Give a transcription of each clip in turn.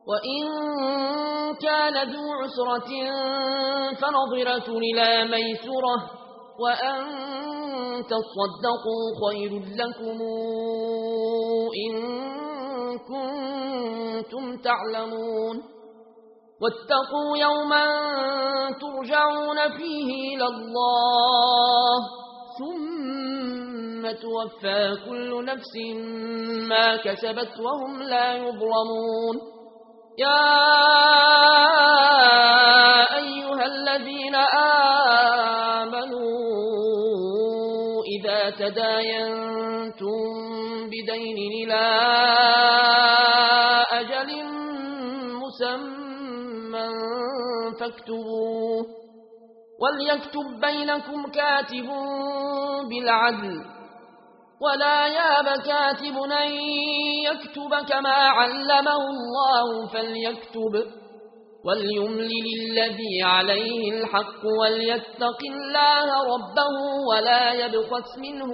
وإن كان ذو عسرة فنظرة إلى ميسرة وأن تصدقوا خير لكم إن كنتم تعلمون واتقوا يوما ترجعون فيه إلى الله ثم توفى كل نفس ما كسبت وهم لا يظلمون يا أيها الذين آمنوا إذا تداينتم بدين إلى أجل مسمى فاكتبوه وليكتب بينكم كاتب بالعدل ولا ياب كاتب أن يكتب كما علمه الله فليكتب وليملل الذي عليه الحق وليتق الله ربه ولا يبخس منه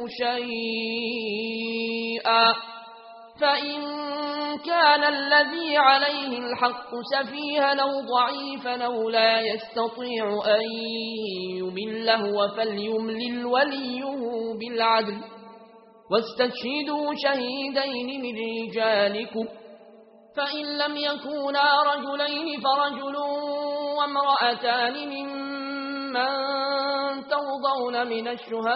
شيئا فإن كان الذي عليه الحق سفيها أو ضعيفا أو لا يستطيع أن يمل هو فليملل وليه بالعدل واستشهدوا شهيدين من رجالكم فإن لم يكونا رجلين فرجل وامرأتان ممن ترضون من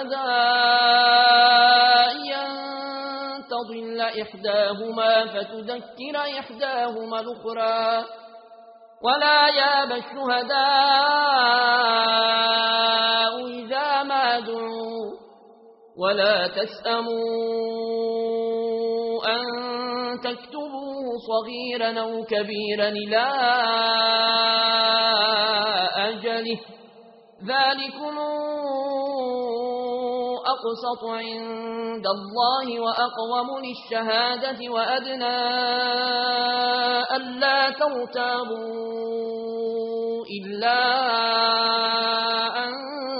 الشهداء أن تضل إحداهما فتذكر إحداهما الأخرى ولا ياب الشهداء إذا ما دعوا ولا تسأموا أن تكتبوه صغيرا أو كبيرا إلى أجله ذلكم أقسط عند الله وأقوم للشهادة وأدنى ألا ترتابوا إلا أن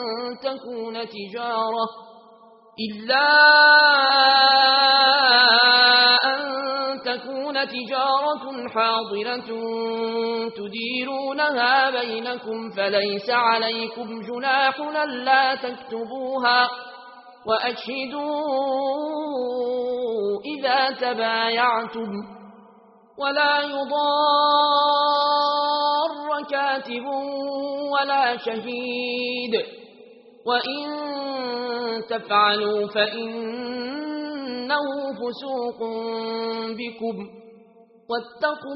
تكون تجارة حاضرة تديرونها بينكم فليس عليكم جناح ألا تكتبوها وأشهدوا إذا تبايعتم ولا يضار كاتب ولا شهيد وإن تفعلوا فإنه فسوق بكم واتقوا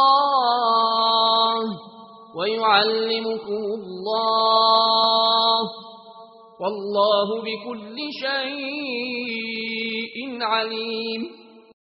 الله ويعلمكم الله والله بكل شيء عليم